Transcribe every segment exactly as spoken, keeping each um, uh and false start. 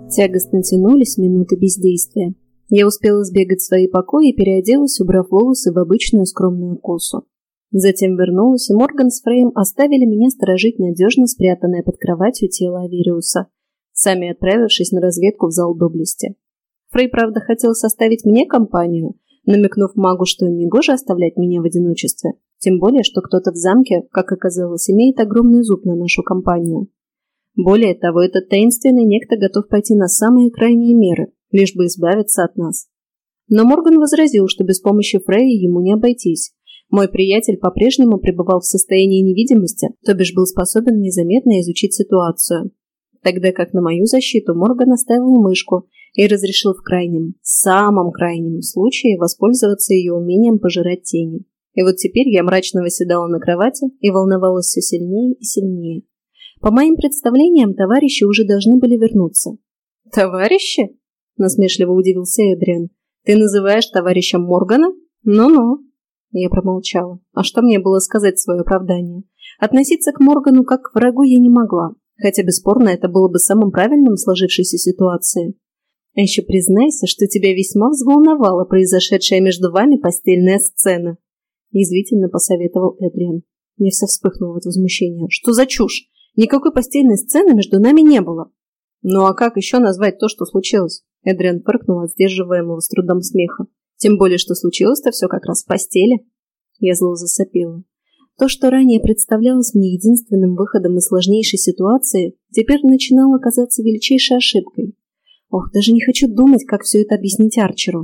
Тягостно тянулись минуты бездействия. Я успела сбегать в свои покои и переоделась, убрав волосы в обычную скромную косу. Затем вернулась, и Морган с Фреем оставили меня сторожить надежно спрятанное под кроватью тело Авериуса, сами отправившись на разведку в зал доблести. Фрей, правда, хотел составить мне компанию, намекнув магу, что негоже оставлять меня в одиночестве, тем более, что кто-то в замке, как оказалось, имеет огромный зуб на нашу компанию. Более того, этот таинственный некто готов пойти на самые крайние меры, лишь бы избавиться от нас. Но Морган возразил, что без помощи Фрея ему не обойтись. Мой приятель по-прежнему пребывал в состоянии невидимости, то бишь был способен незаметно изучить ситуацию. Тогда как на мою защиту Морган оставил мышку и разрешил в крайнем, самом крайнем случае воспользоваться ее умением пожирать тени. И вот теперь я мрачно восседала на кровати и волновалась все сильнее и сильнее. По моим представлениям, товарищи уже должны были вернуться. «Товарищи?» – насмешливо удивился Эдриан. «Ты называешь товарищем Моргана? Ну-ну». Я промолчала. А что мне было сказать в свое оправдание? Относиться к Моргану как к врагу я не могла, хотя, бесспорно, это было бы самым правильным в сложившейся ситуации. А еще признайся, что тебя весьма взволновала произошедшая между вами постельная сцена. Язвительно посоветовал Эдриан. Мне все вспыхнуло от возмущения. Что за чушь? Никакой постельной сцены между нами не было. Ну а как еще назвать то, что случилось? Эдриан фыркнул от сдерживаемого с трудом смеха. Тем более, что случилось-то все как раз в постели. Я зло засопела. То, что ранее представлялось мне единственным выходом из сложнейшей ситуации, теперь начинало казаться величайшей ошибкой. Ох, даже не хочу думать, как все это объяснить Арчеру.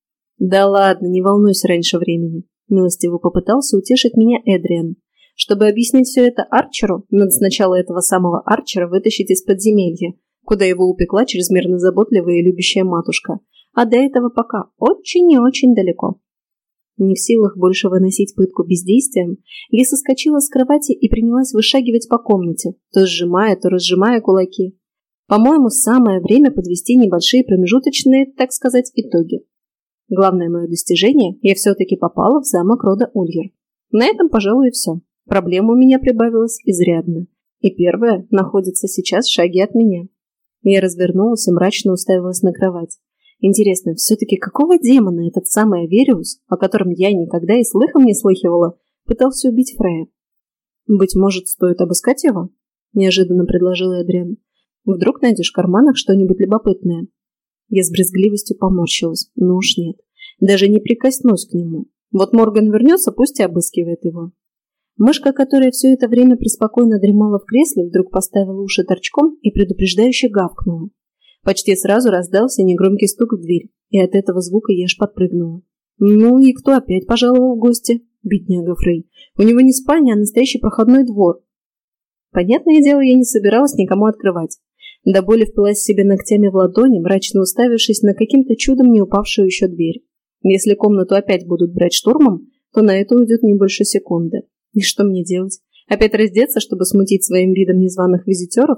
Да ладно, не волнуйся раньше времени. Милостиво попытался утешить меня Эдриан. Чтобы объяснить все это Арчеру, надо сначала этого самого Арчера вытащить из подземелья, куда его упекла чрезмерно заботливая и любящая матушка. А до этого пока очень и очень далеко. Не в силах больше выносить пытку бездействием, я соскочила с кровати и принялась вышагивать по комнате, то сжимая, то разжимая кулаки. По-моему, самое время подвести небольшие промежуточные, так сказать, итоги. Главное мое достижение – я все-таки попала в замок рода Ульер. На этом, пожалуй, и все. Проблем у меня прибавилось изрядно. И первая находится сейчас в шаге от меня. Я развернулась и мрачно уставилась на кровать. Интересно, все-таки какого демона этот самый Авериус, о котором я никогда и слыхом не слыхивала, пытался убить Фрея? «Быть может, стоит обыскать его?» – неожиданно предложил Эдриан. «Вдруг найдешь в карманах что-нибудь любопытное?» Я с брезгливостью поморщилась. Ну уж нет. Даже не прикоснусь к нему. Вот Морган вернется, пусть и обыскивает его. Мышка, которая все это время преспокойно дремала в кресле, вдруг поставила уши торчком и предупреждающе гавкнула. Почти сразу раздался негромкий стук в дверь, и от этого звука я аж подпрыгнула. Ну и кто опять пожаловал в гости? Бедняга Фрей. У него не спальня, а настоящий проходной двор. Понятное дело, я не собиралась никому открывать. До боли впилась себе ногтями в ладони, мрачно уставившись на каким-то чудом не упавшую еще дверь. Если комнату опять будут брать штурмом, то на это уйдет не больше секунды. И что мне делать? Опять раздеться, чтобы смутить своим видом незваных визитеров?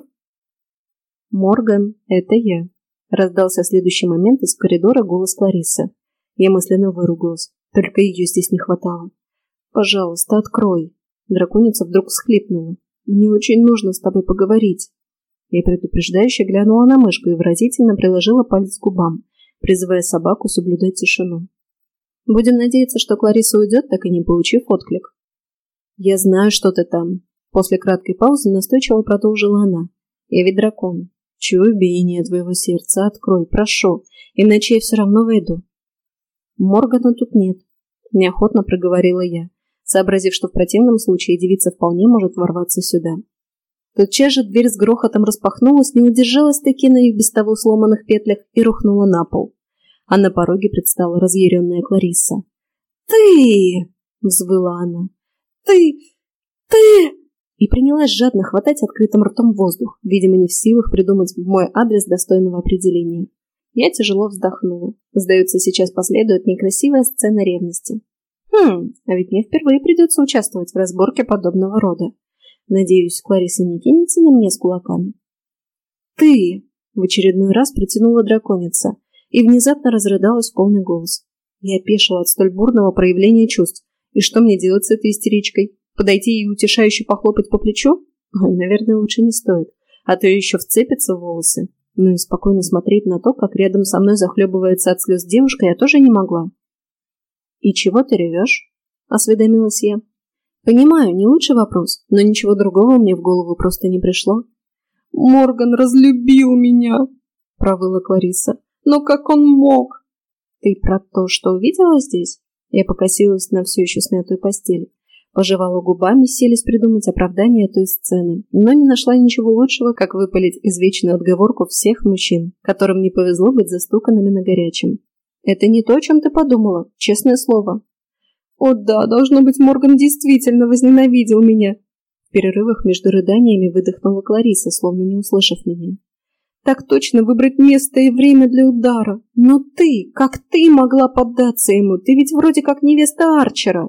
«Морган, это я», — раздался в следующий момент из коридора голос Клариссы. Я мысленно выругалась. Только ее здесь не хватало. «Пожалуйста, открой». Драконица вдруг всхлипнула. «Мне очень нужно с тобой поговорить». Я предупреждающе глянула на мышку и выразительно приложила палец к губам, призывая собаку соблюдать тишину. Будем надеяться, что Кларисса уйдет, так и не получив отклик. «Я знаю, что ты там», — после краткой паузы настойчиво продолжила она. «Я ведь дракон. Чую биение твоего сердца. Открой, прошу, иначе я все равно войду». «Моргана тут нет», — неохотно проговорила я, сообразив, что в противном случае девица вполне может ворваться сюда. Тотчас же дверь с грохотом распахнулась, не удержалась-таки на их без того сломанных петлях и рухнула на пол. А на пороге предстала разъяренная Кларисса. «Ты!» — взвыла она. «Ты! Ты!» И принялась жадно хватать открытым ртом воздух, видимо, не в силах придумать в мой адрес достойного определения. Я тяжело вздохнула. Сдается, сейчас последует некрасивая сцена ревности. Хм, а ведь мне впервые придется участвовать в разборке подобного рода. Надеюсь, Кларисса не кинется на меня с кулаками. «Ты!» — в очередной раз протянула драконица и внезапно разрыдалась в полный голос. Я опешила от столь бурного проявления чувств. И что мне делать с этой истеричкой? Подойти и утешающе похлопать по плечу? Ой, наверное, лучше не стоит, а то еще вцепится в волосы. Но и спокойно смотреть на то, как рядом со мной захлебывается от слез девушка, я тоже не могла. «И чего ты ревешь?» – осведомилась я. «Понимаю, не лучший вопрос, но ничего другого мне в голову просто не пришло». «Морган разлюбил меня!» – провыла Клариса. «Но как он мог?» «Ты про то, что увидела здесь?» Я покосилась на все еще смятую постель. Пожевала губами, селись придумать оправдание той сцены, но не нашла ничего лучшего, как выпалить извечную отговорку всех мужчин, которым не повезло быть застуканными на горячем. «Это не то, о чем ты подумала, честное слово». «О да, должно быть, Морган действительно возненавидел меня!» В перерывах между рыданиями выдохнула Клариса, словно не услышав меня. «Так точно выбрать место и время для удара. Но ты, как ты могла поддаться ему? Ты ведь вроде как невеста Арчера!»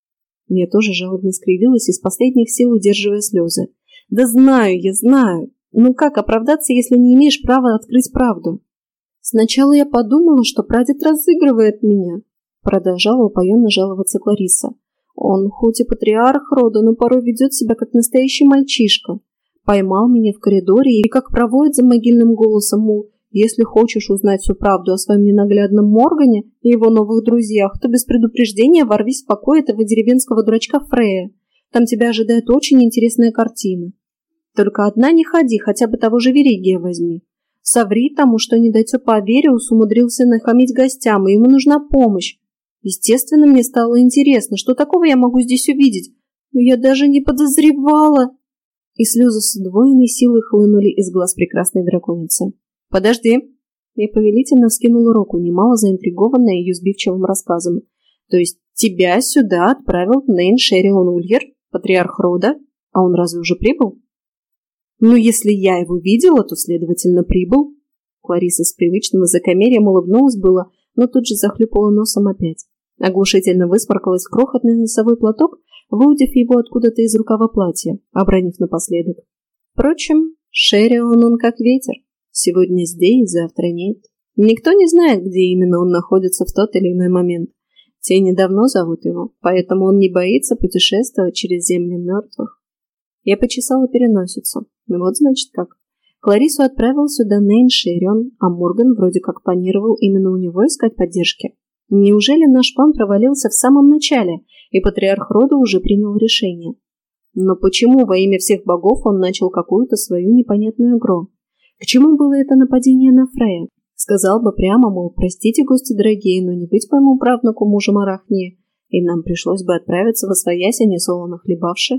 Я тоже жалобно скривилась, из последних сил удерживая слезы. «Да знаю, я знаю. Но как оправдаться, если не имеешь права открыть правду?» «Сначала я подумала, что прадед разыгрывает меня», продолжала упоенно жаловаться Клариса. «Он хоть и патриарх рода, но порой ведет себя как настоящий мальчишка. Поймал меня в коридоре и как проводит за могильным голосом, мол, если хочешь узнать всю правду о своем ненаглядном Моргане и его новых друзьях, то без предупреждения ворвись в покой этого деревенского дурачка Фрея. Там тебя ожидает очень интересная картина. Только одна не ходи, хотя бы того же Веригия возьми. Соври тому, что недотепа Авериус умудрился нахамить гостям, и ему нужна помощь. Естественно, мне стало интересно, что такого я могу здесь увидеть, но я даже не подозревала». И слезы с удвоенной силой хлынули из глаз прекрасной драконицы. «Подожди!» Я повелительно вскинула руку, немало заинтригованная ее сбивчивым рассказом. «То есть тебя сюда отправил Нейн Шерион Ульер, патриарх рода, а он разве уже прибыл?» «Ну, если я его видела, то, следовательно, прибыл». Клариса с привычным высокомерием улыбнулась было, но тут же захлюпала носом опять. Оглушительно высморкалась в крохотный носовой платок, выудив его откуда-то из рукава платья, обронив напоследок. Впрочем, Шерион он как ветер. Сегодня здесь, завтра нет. Никто не знает, где именно он находится в тот или иной момент. Тени давно зовут его, поэтому он не боится путешествовать через земли мертвых. Я почесала переносицу. Ну вот значит как. Кларису отправил сюда Нейн Шерион, а Морган вроде как планировал именно у него искать поддержки. Неужели наш план провалился в самом начале, и патриарх рода уже принял решение? Но почему во имя всех богов он начал какую-то свою непонятную игру? К чему было это нападение на Фрея? Сказал бы прямо, мол, простите, гости дорогие, но не быть моему правнуку мужем Арахнии, и нам пришлось бы отправиться восвоясь, а не солоно хлебавши.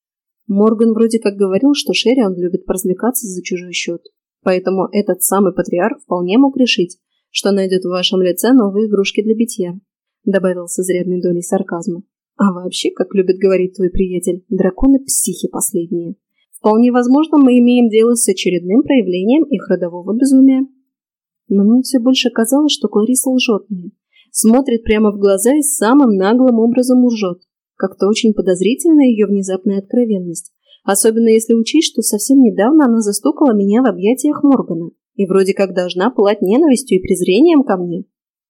Морган вроде как говорил, что Шерион любит поразвлекаться за чужой счет, поэтому этот самый патриарх вполне мог решить, что найдет в вашем лице новые игрушки для битья, добавил с изрядной долей сарказма. А вообще, как любит говорить твой приятель, драконы психи последние. Вполне возможно, мы имеем дело с очередным проявлением их родового безумия. Но мне все больше казалось, что Клариса лжет мне. Смотрит прямо в глаза и самым наглым образом лжет. Как-то очень подозрительна ее внезапная откровенность. Особенно если учесть, что совсем недавно она застукала меня в объятиях Моргана и вроде как должна пылать ненавистью и презрением ко мне.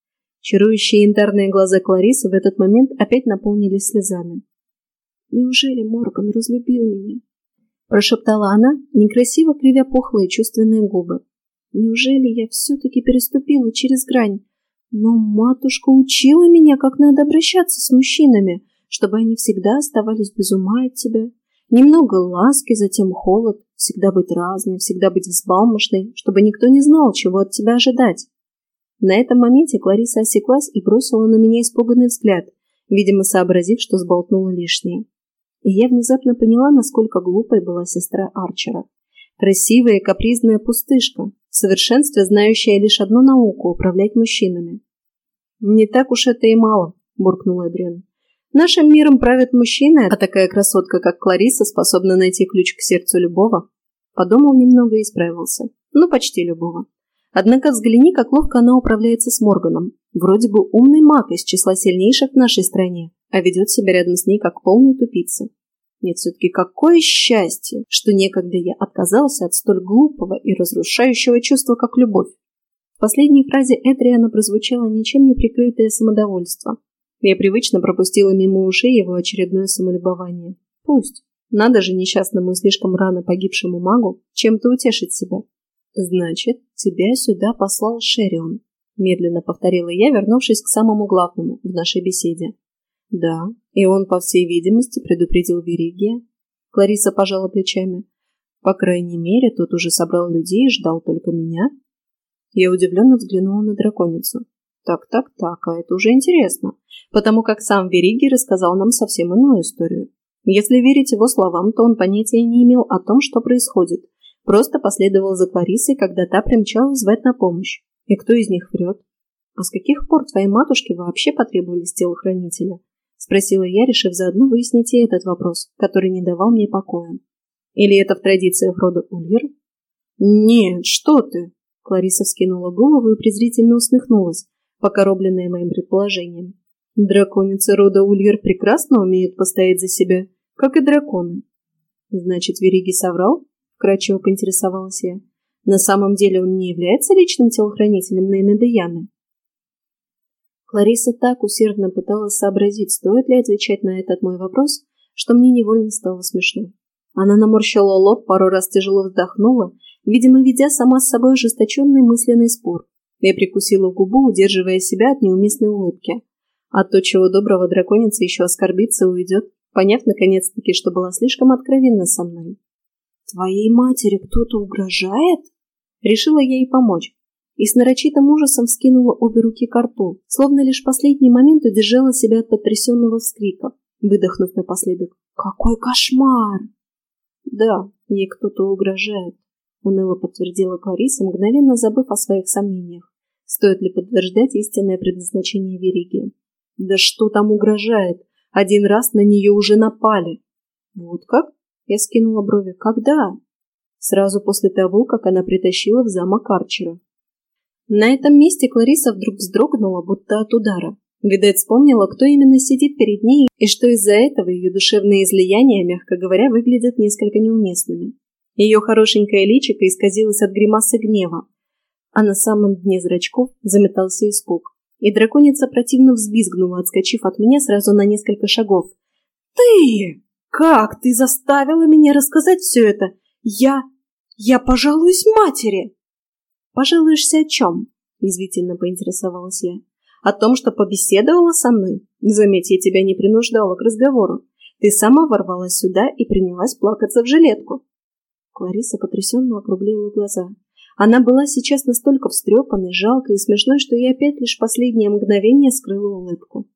Чарующие янтарные глаза Кларисы в этот момент опять наполнились слезами. «Неужели Морган разлюбил меня?» Прошептала она, некрасиво кривя пухлые чувственные губы. «Неужели я все-таки переступила через грань? Но матушка учила меня, как надо обращаться с мужчинами, чтобы они всегда оставались без ума от тебя. Немного ласки, затем холод, всегда быть разной, всегда быть взбалмошной, чтобы никто не знал, чего от тебя ожидать». На этом моменте Клариса осеклась и бросила на меня испуганный взгляд, видимо, сообразив, что сболтнула лишнее. И я внезапно поняла, насколько глупой была сестра Арчера. Красивая и капризная пустышка, в совершенстве знающая лишь одну науку – управлять мужчинами. «Не так уж это и мало», – буркнула Эдриан. «Нашим миром правят мужчины, а такая красотка, как Клариса, способна найти ключ к сердцу любого». Подумал немного и исправился. Ну, почти любого. Однако взгляни, как ловко она управляется с Морганом. Вроде бы умный маг из числа сильнейших в нашей стране, а ведет себя рядом с ней как полная тупица. Нет, все-таки какое счастье, что некогда я отказался от столь глупого и разрушающего чувства, как любовь. В последней фразе Эдриана прозвучало ничем не прикрытое самодовольство. Я привычно пропустила мимо ушей его очередное самолюбование. Пусть. Надо же несчастному и слишком рано погибшему магу чем-то утешить себя. «Значит, тебя сюда послал Шерион», – медленно повторила я, вернувшись к самому главному в нашей беседе. «Да, и он, по всей видимости, предупредил Виригия». Клариса пожала плечами. «По крайней мере, тот уже собрал людей и ждал только меня». Я удивленно взглянула на драконицу. «Так, так, так, а это уже интересно, потому как сам Виригий рассказал нам совсем иную историю. Если верить его словам, то он понятия не имел о том, что происходит, просто последовал за Кларисой, когда та примчалась звать на помощь. И кто из них врет? А с каких пор твоей матушке вообще потребовались телохранителя?» – спросила я, решив заодно выяснить и этот вопрос, который не давал мне покоя. «Или это в традициях рода Ульер?» «Нет, что ты!» – Клариса вскинула голову и презрительно усмехнулась, покоробленная моим предположением. «Драконицы рода Ульер прекрасно умеют постоять за себя, как и драконы». «Значит, Виригий соврал?» – вкратчиво поинтересовалась я. «На самом деле он не является личным телохранителем Нейны Деяны?» Клариса так усердно пыталась сообразить, стоит ли отвечать на этот мой вопрос, что мне невольно стало смешно. Она наморщила лоб, пару раз тяжело вздохнула, видимо, ведя сама с собой ожесточенный мысленный спор. Я прикусила губу, удерживая себя от неуместной улыбки. А то, чего доброго, драконица еще оскорбится и уйдет, поняв наконец-таки, что была слишком откровенна со мной. «Твоей матери кто-то угрожает?» Решила я ей помочь. И с нарочитым ужасом вскинула обе руки к рту, словно лишь в последний момент удержала себя от потрясенного вскрика, выдохнув напоследок: «Какой кошмар!» «Да, ей кто-то угрожает», — уныло подтвердила Клариса, мгновенно забыв о своих сомнениях. Стоит ли подтверждать истинное предназначение Виригия? «Да что там угрожает? Один раз на нее уже напали». «Вот как?» — я скинула брови. «Когда?» «Сразу после того, как она притащила в замок Арчера». На этом месте Клариса вдруг вздрогнула, будто от удара. Видать, вспомнила, кто именно сидит перед ней, и что из-за этого ее душевные излияния, мягко говоря, выглядят несколько неуместными. Ее хорошенькое личико исказилось от гримасы гнева, а на самом дне зрачков заметался испуг. И драконица противно взвизгнула, отскочив от меня сразу на несколько шагов. «Ты! Как ты заставила меня рассказать все это? Я... я пожалуюсь матери!» «Пожалуешься о чем?» – язвительно поинтересовалась я. «О том, что побеседовала со мной? Заметь, я тебя не принуждала к разговору. Ты сама ворвалась сюда и принялась плакаться в жилетку». Клариса потрясенно округлила глаза. Она была сейчас настолько встрепанной, жалкой и смешной, что я опять лишь в последнее мгновение скрыла улыбку.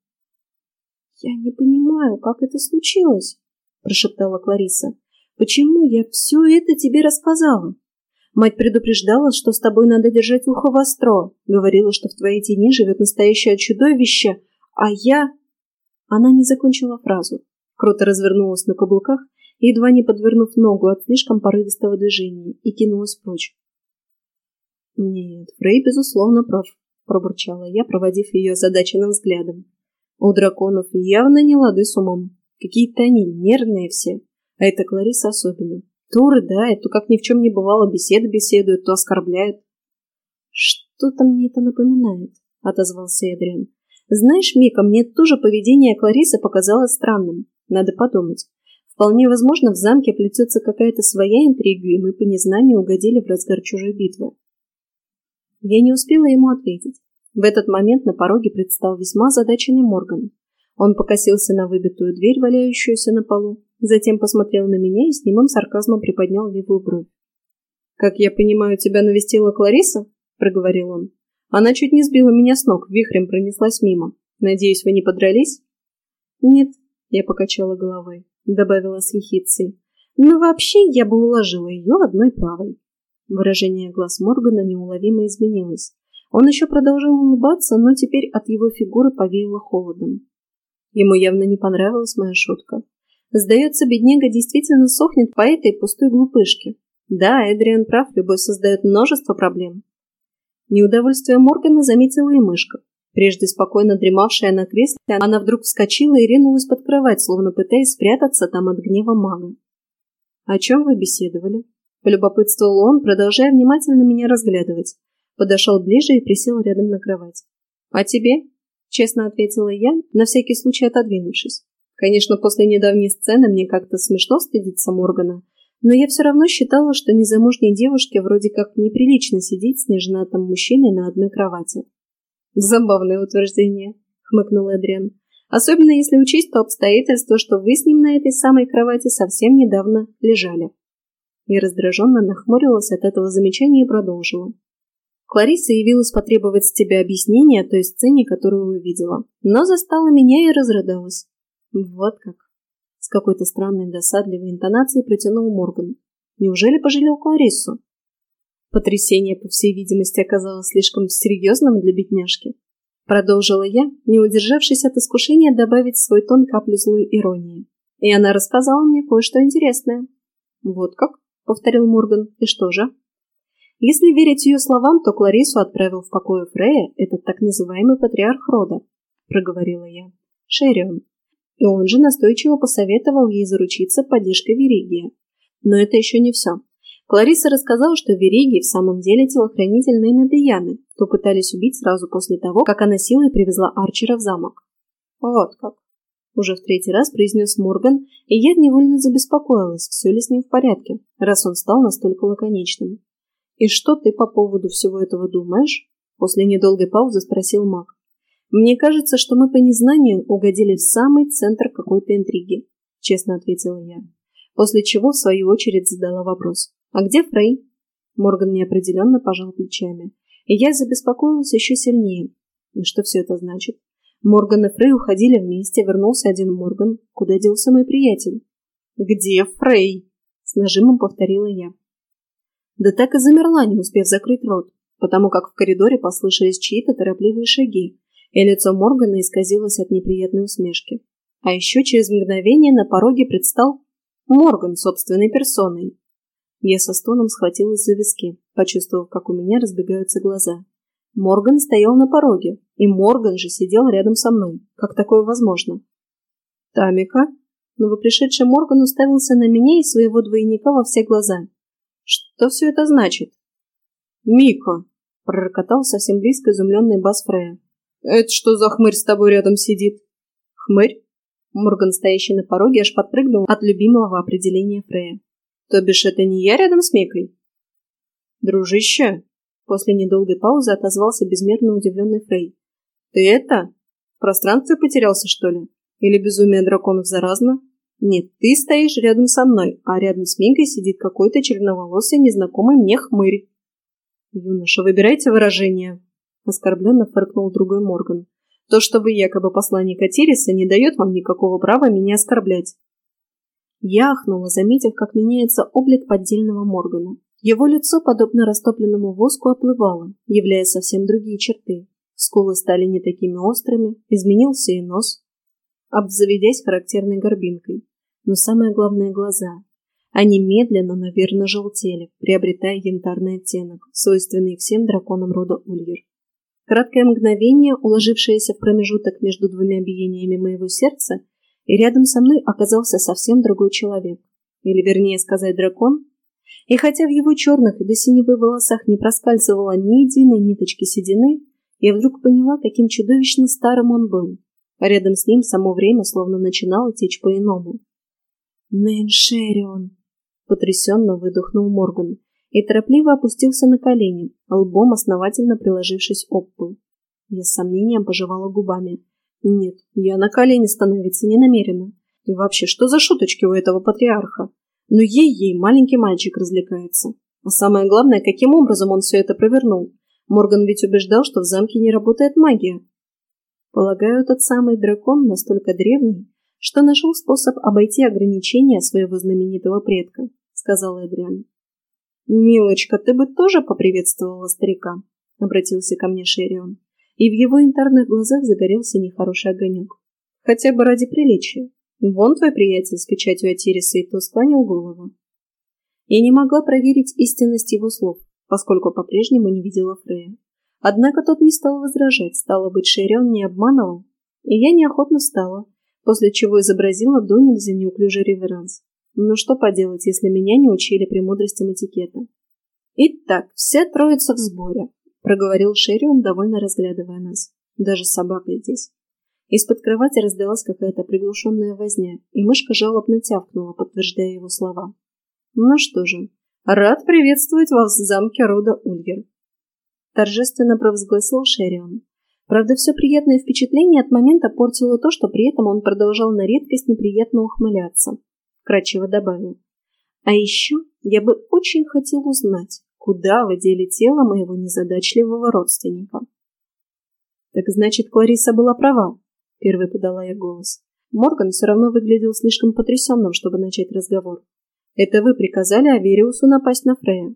«Я не понимаю, как это случилось», – прошептала Клариса. «Почему я все это тебе рассказала? Мать предупреждала, что с тобой надо держать ухо востро, говорила, что в твоей тени живет настоящее чудовище, а я...» Она не закончила фразу. Круто развернулась на каблуках, едва не подвернув ногу от слишком порывистого движения, и кинулась прочь. «Нет, Фрей, безусловно, прав», – пробурчала я, проводив ее озадаченным взглядом. «У драконов явно не лады с умом. Какие-то они нервные все, а эта Клариса особенно. То рыдает, то как ни в чем не бывало беседы беседует, то оскорбляет». «Что-то мне это напоминает», — отозвался Эдриан. «Знаешь, Мика, мне тоже поведение Кларисы показалось странным. Надо подумать. Вполне возможно, в замке плетется какая-то своя интрига, и мы по незнанию угодили в разгар чужой битвы». Я не успела ему ответить. В этот момент на пороге предстал весьма озадаченный Морган. Он покосился на выбитую дверь, валяющуюся на полу, затем посмотрел на меня и с немым сарказмом приподнял левую бровь. «Как я понимаю, тебя навестила Клариса?» – проговорил он. «Она чуть не сбила меня с ног, вихрем пронеслась мимо. Надеюсь, вы не подрались?» «Нет», – я покачала головой, добавила с ехидцей. «Но вообще я бы уложила ее одной правой». Выражение глаз Моргана неуловимо изменилось. Он еще продолжал улыбаться, но теперь от его фигуры повеяло холодом. Ему явно не понравилась моя шутка. Сдается, бедняга действительно сохнет по этой пустой глупышке. Да, Эдриан прав, любовь создает множество проблем. Неудовольствие Моргана заметила и мышка. Прежде спокойно дремавшая на кресле, она вдруг вскочила и ринулась под кровать, словно пытаясь спрятаться там от гнева мага. «О чем вы беседовали?» – полюбопытствовал он, продолжая внимательно меня разглядывать. Подошел ближе и присел рядом на кровать. «А тебе?» – честно ответила я, на всякий случай отодвинувшись. Конечно, после недавней сцены мне как-то смешно стыдиться Моргана, Но я все равно считала, что незамужней девушке вроде как неприлично сидеть с неженатым мужчиной на одной кровати. «Забавное утверждение», — хмыкнул Эдриан. «Особенно если учесть то обстоятельство, что вы с ним на этой самой кровати совсем недавно лежали». Я раздраженно нахмурилась от этого замечания и продолжила. «Клариса явилась потребовать с тебя объяснения о той сцене, которую увидела, но застала меня и разрыдалась». «Вот как!» — с какой-то странной досадливой интонацией протянул Морган. «Неужели пожалел Клариссу?» Потрясение, по всей видимости, оказалось слишком серьезным для бедняжки. Продолжила я, не удержавшись от искушения добавить в свой тон каплю злой иронии. И она рассказала мне кое-что интересное. «Вот как?» — повторил Морган. «И что же?» «Если верить ее словам, то Клариссу отправил в покое Фрея этот так называемый патриарх рода», — проговорила я. «Шерион. И он же настойчиво посоветовал ей заручиться поддержкой Веригия. Но это еще не все. Клариса рассказала, что Веригий в самом деле телохранитель Нейны Деяны, то пытались убить сразу после того, как она силой привезла Арчера в замок». «Вот как», — уже в третий раз произнес Морган, и я невольно забеспокоилась, все ли с ним в порядке, раз он стал настолько лаконичным. «И что ты по поводу всего этого думаешь?» — после недолгой паузы спросил маг. «Мне кажется, что мы по незнанию угодили в самый центр какой-то интриги», — честно ответила я. После чего, в свою очередь, задала вопрос. «А где Фрей?» Морган неопределенно пожал плечами. И я забеспокоилась еще сильнее. И что все это значит? Морган и Фрей уходили вместе, вернулся один Морган. Куда делся мой приятель? «Где Фрей?» — с нажимом повторила я. Да так и замерла, не успев закрыть рот, потому как в коридоре послышались чьи-то торопливые шаги, и лицо Моргана исказилось от неприятной усмешки. А еще через мгновение на пороге предстал Морган собственной персоной. Я со стоном схватилась за виски, почувствовав, как у меня разбегаются глаза. Морган стоял на пороге, и Морган же сидел рядом со мной. Как такое возможно? «Тамика?» Новопришедший Морган уставился на меня и своего двойника во все глаза. «Что все это значит?» «Мико!» — пророкотал совсем близко изумленный бас Фрея. «Это что за хмырь с тобой рядом сидит?» «Хмырь?» Морган, стоящий на пороге, аж подпрыгнул от любимого определения Фрея. «То бишь это не я рядом с Микой?» «Дружище!» После недолгой паузы отозвался безмерно удивленный Фрей. «Ты это? В пространстве потерялся, что ли? Или безумие драконов заразно? Нет, ты стоишь рядом со мной, а рядом с Микой сидит какой-то черноволосый незнакомый мне хмырь». «Юноша, выбирайте выражение», — оскорбленно фыркнул другой Морган. «То, что вы якобы посланник Атириса, не дает вам никакого права меня оскорблять». Я ахнула, заметив, как меняется облик поддельного Моргана. Его лицо, подобно растопленному воску, оплывало, являя совсем другие черты. Скулы стали не такими острыми, изменился и нос, обзаведясь характерной горбинкой. Но самое главное — глаза. Они медленно, но верно желтели, приобретая янтарный оттенок, свойственный всем драконам рода Ульер. Краткое мгновение, уложившееся в промежуток между двумя биениями моего сердца, и рядом со мной оказался совсем другой человек. Или, вернее сказать, дракон. И хотя в его черных и до синевы волосах не проскальзывало ни единой ниточки седины, я вдруг поняла, каким чудовищно старым он был. А рядом с ним само время словно начинало течь по-иному. «Нейн Шерион!» — потрясенно выдохнул Морган и торопливо опустился на колени, лбом основательно приложившись об пол. Я с сомнением пожевала губами. Нет, я на колени становиться не намерена. И вообще, что за шуточки у этого патриарха? Ну ей-ей, маленький мальчик развлекается. А самое главное, каким образом он все это провернул? Морган ведь убеждал, что в замке не работает магия. Полагаю, тот самый дракон настолько древний, что нашел способ обойти ограничения своего знаменитого предка, сказал Эдриан. «Милочка, ты бы тоже поприветствовала старика?» — обратился ко мне Шерион. И в его янтарных глазах загорелся нехороший огонек. «Хотя бы ради приличия. Вон твой приятель с печатью Атириса и то склонил голову». Я не могла проверить истинность его слов, поскольку по-прежнему не видела Фрея. Однако тот не стал возражать, стало быть, Шерион не обманывал, и я неохотно встала, после чего изобразила до нельзя неуклюжий реверанс. Но что поделать, если меня не учили премудростям этикета? «Итак, вся троица в сборе», — проговорил Шерион, довольно разглядывая нас. «Даже собака здесь». Из-под кровати раздалась какая-то приглушенная возня, и мышка жалобно тявкнула, подтверждая его слова. Ну что же, рад приветствовать вас в замке рода Ульгер. Торжественно провозгласил Шерион. Правда, все приятное впечатление от момента портило то, что при этом он продолжал на редкость неприятно ухмыляться. Вкратчиво добавил. А еще я бы очень хотел узнать, куда вы дели тело моего незадачливого родственника. Так значит, Клариса была права, первой подала я голос. Морган все равно выглядел слишком потрясенным, чтобы начать разговор. Это вы приказали Авериусу напасть на Фрея.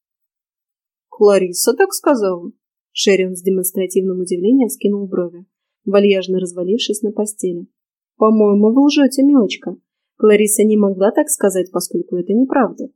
Клариса так сказала? Шерион с демонстративным удивлением скинул брови, вальяжно развалившись на постели. По-моему, вы лжете, милочка. Клариса не могла так сказать, поскольку это неправда.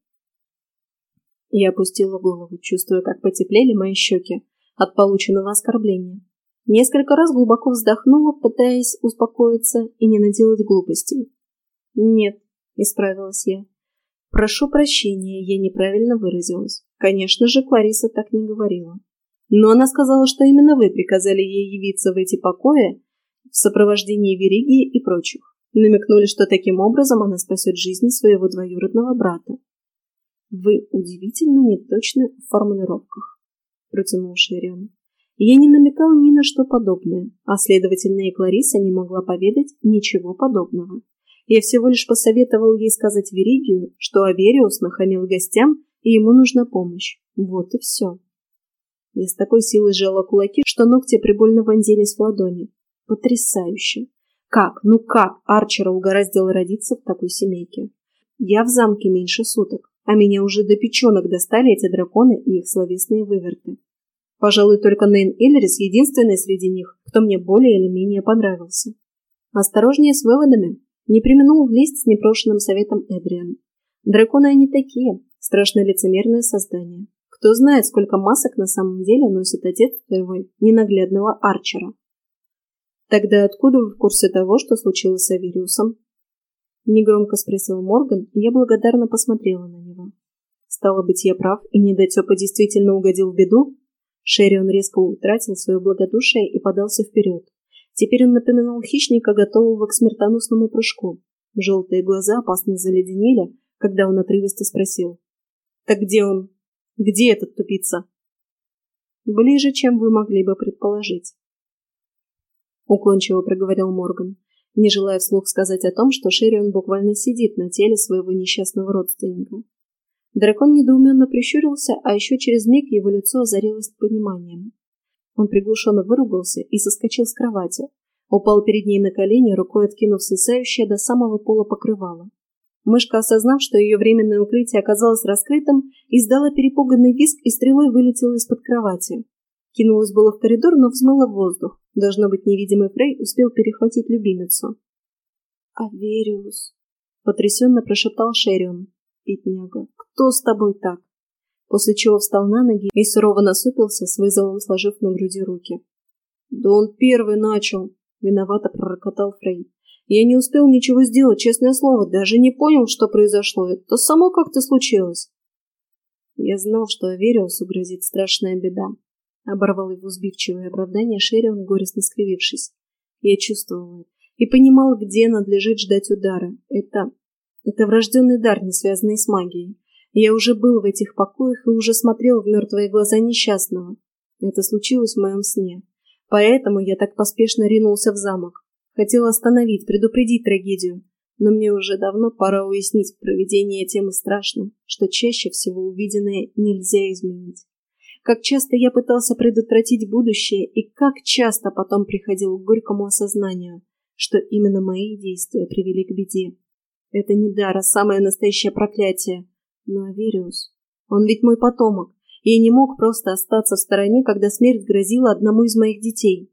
Я опустила голову, чувствуя, как потеплели мои щеки от полученного оскорбления. Несколько раз глубоко вздохнула, пытаясь успокоиться и не наделать глупостей. «Нет», — исправилась я. «Прошу прощения, я неправильно выразилась. Конечно же, Клариса так не говорила. Но она сказала, что именно вы приказали ей явиться в эти покои в сопровождении Веригии и прочих. Намекнули, что таким образом она спасет жизнь своего двоюродного брата». «Вы удивительно неточны в формулировках», — протянул Шерион. Я не намекал ни на что подобное, а, следовательно, и Клариса не могла поведать ничего подобного. Я всего лишь посоветовал ей сказать Веригию, что Авериус нахамил гостям, и ему нужна помощь. Вот и все. Я с такой силой сжала кулаки, что ногти прибольно вонзились в ладони. Потрясающе! Как, ну как Арчера угораздило родиться в такой семейке? Я в замке меньше суток, а меня уже до печенок достали эти драконы и их словесные выверты. Пожалуй, только Нейн Эльрис единственный среди них, кто мне более или менее понравился. Осторожнее с выводами, не преминул влезть с непрошенным советом Эдриан. Драконы они такие, страшно лицемерное создание. Кто знает, сколько масок на самом деле носит отец твоего ненаглядного Арчера. Тогда откуда вы в курсе того, что случилось с Авериусом? Негромко спросил Морган, и я благодарно посмотрела на него. Стало быть, я прав, и недотепа действительно угодил в беду? Шерион резко утратил свое благодушие и подался вперед. Теперь он напоминал хищника, готового к смертоносному прыжку. Желтые глаза опасно заледенели, когда он отрывисто спросил. «Так где он? Где этот тупица?» «Ближе, чем вы могли бы предположить», — уклончиво проговорил Морган, не желая вслух сказать о том, что Шерион буквально сидит на теле своего несчастного родственника. Дракон недоуменно прищурился, а еще через миг его лицо озарилось пониманием. Он приглушенно выругался и соскочил с кровати, упал перед ней на колени, рукой откинув свисающее до самого пола покрывало. Мышка, осознав, что ее временное укрытие оказалось раскрытым, издала перепуганный визг и стрелой вылетела из-под кровати. Кинулась было в коридор, но взмыла в воздух. Должно быть, невидимый Фрей успел перехватить любимицу. «Авериус», — потрясенно прошептал Шерион. «Бедняга, кто с тобой так?» После чего встал на ноги и сурово насупился, с вызовом сложив на груди руки. «Да он первый начал!» — виновато пророкотал Фрей. «Я не успел ничего сделать, честное слово, даже не понял, что произошло. Это само как-то случилось». «Я знал, что Авериусу грозит страшная беда», — оборвал его сбивчивое оправдание Шерион, горестно скривившись. «Я чувствовал и понимал, где надлежит ждать удара. Это... это врожденный дар, не связанный с магией. Я уже был в этих покоях и уже смотрел в мертвые глаза несчастного. Это случилось в моем сне. Поэтому я так поспешно ринулся в замок. Хотел остановить, предупредить трагедию. Но мне уже давно пора уяснить проведение темы страшным, что чаще всего увиденное нельзя изменить. Как часто я пытался предотвратить будущее и как часто потом приходил к горькому осознанию, что именно мои действия привели к беде. Это не дар, а самое настоящее проклятие. Но Авериус, он ведь мой потомок, и я не мог просто остаться в стороне, когда смерть грозила одному из моих детей.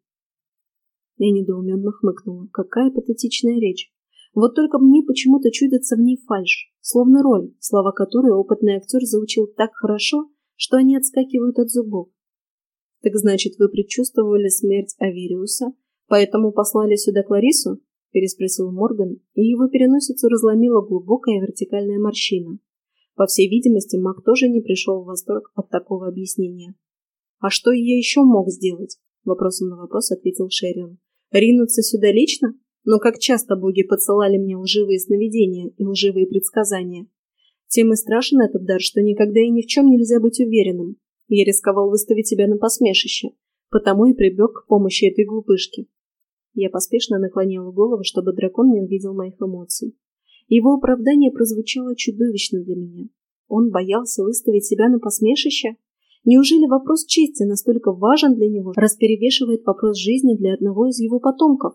Я недоуменно хмыкнула. Какая патетичная речь. Вот только мне почему-то чудится в ней фальшь, словно роль, слова которой опытный актер заучил так хорошо, что они отскакивают от зубов. «Так значит, вы предчувствовали смерть Авериуса, поэтому послали сюда Кларису?» — переспросил Морган, и его переносицу разломила глубокая вертикальная морщина. По всей видимости, маг тоже не пришел в восторг от такого объяснения. «А что я еще мог сделать?» — вопросом на вопрос ответил Шерион. «Ринуться сюда лично? Но как часто боги подсылали мне лживые сновидения и лживые предсказания? Тем и страшен этот дар, что никогда и ни в чем нельзя быть уверенным. Я рисковал выставить себя на посмешище, потому и прибег к помощи этой глупышки. Я поспешно наклонила голову, чтобы дракон не увидел моих эмоций. Его оправдание прозвучало чудовищно для меня. Он боялся выставить себя на посмешище? Неужели вопрос чести настолько важен для него, раз перевешивает вопрос жизни для одного из его потомков?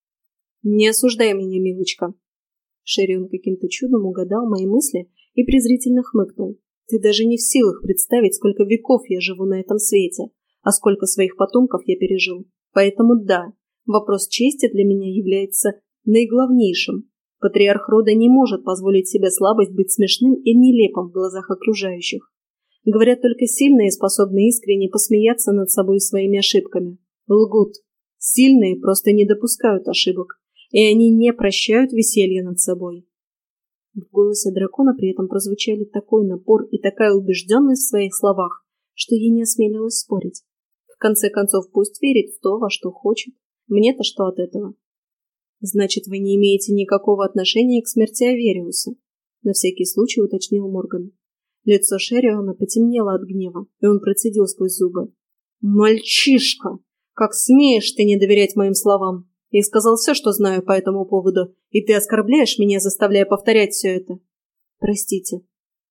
«Не осуждай меня, милочка!» Шерион каким-то чудом угадал мои мысли и презрительно хмыкнул. «Ты даже не в силах представить, сколько веков я живу на этом свете, а сколько своих потомков я пережил. Поэтому да, вопрос чести для меня является наиглавнейшим. Патриарх рода не может позволить себе слабость быть смешным и нелепым в глазах окружающих. Говорят, только сильные способны искренне посмеяться над собой и своими ошибками. Лгут. Сильные просто не допускают ошибок, и они не прощают веселья над собой». В голосе дракона при этом прозвучали такой напор и такая убежденность в своих словах, что я не осмелилась спорить. В конце концов, пусть верит в то, во что хочет. Мне-то что от этого? «Значит, вы не имеете никакого отношения к смерти Авериуса?» На всякий случай уточнил Морган. Лицо Шериона потемнело от гнева, и он процедил сквозь зубы. «Мальчишка! Как смеешь ты не доверять моим словам? Я сказал все, что знаю по этому поводу, и ты оскорбляешь меня, заставляя повторять все это. Простите».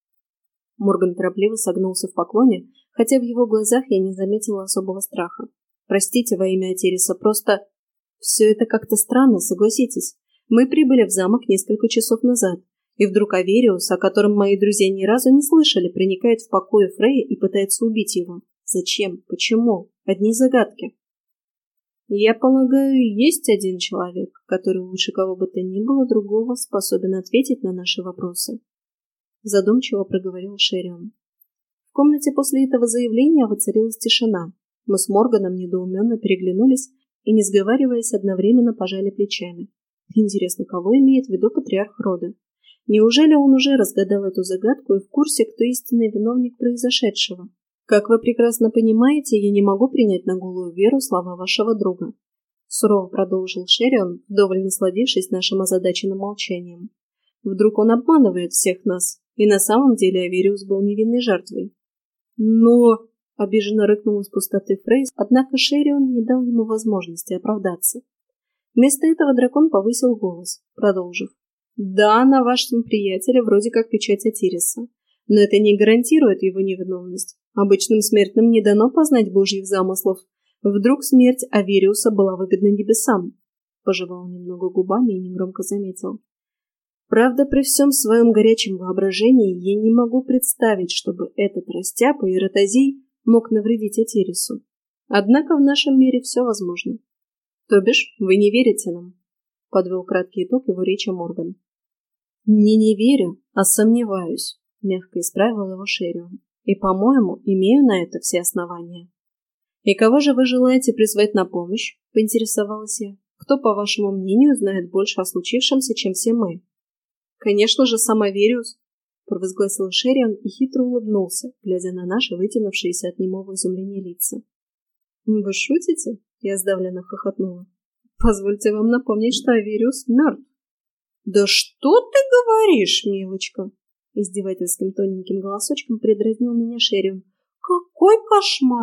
Морган торопливо согнулся в поклоне, хотя в его глазах я не заметила особого страха. «Простите во имя Атериса, просто... Все это как-то странно, согласитесь. Мы прибыли в замок несколько часов назад, и вдруг Авериус, о котором мои друзья ни разу не слышали, проникает в покои Фрея и пытается убить его. Зачем? Почему? Одни загадки». «Я полагаю, есть один человек, который лучше кого бы то ни было другого способен ответить на наши вопросы», — задумчиво проговорил Шерион. В комнате после этого заявления воцарилась тишина. Мы с Морганом недоуменно переглянулись и, не сговариваясь, одновременно пожали плечами. Интересно, кого имеет в виду патриарх рода? Неужели он уже разгадал эту загадку и в курсе, кто истинный виновник произошедшего? «Как вы прекрасно понимаете, я не могу принять на голую веру слова вашего друга», — сурово продолжил Шерион, вдоволь насладившись нашим озадаченным молчанием. «Вдруг он обманывает всех нас, и на самом деле Авериус был невинной жертвой». «Но...» — обиженно рыкнул из пустоты Фрейс, однако Шерион не дал ему возможности оправдаться. Вместо этого дракон повысил голос, продолжив. «Да, на вашем приятеле вроде как печать Атириса, но это не гарантирует его невиновность. Обычным смертным не дано познать божьих замыслов. Вдруг смерть Авериуса была выгодна небесам?» Пожевал немного губами и негромко заметил. «Правда, при всем своем горячем воображении я не могу представить, чтобы этот растяпа и ротозей мог навредить Атирису. Однако в нашем мире все возможно. То бишь, вы не верите нам?» Подвел краткий итог его речи Морган. «Не не верю, а сомневаюсь», — мягко исправил его Шерион. «И, по-моему, имею на это все основания». «И кого же вы желаете призвать на помощь?» — поинтересовалась я. «Кто, по вашему мнению, знает больше о случившемся, чем все мы?» «Конечно же, сам Авериус», — провозгласил Шерион и хитро улыбнулся, глядя на наши вытянувшиеся от немого изумления лица. «Вы шутите?» — я сдавленно хохотнула. «Позвольте вам напомнить, что Авериус мертв». «Да что ты говоришь, милочка?» Издевательским тоненьким голосочком предразнил меня Шерион. «Какой кошмар!»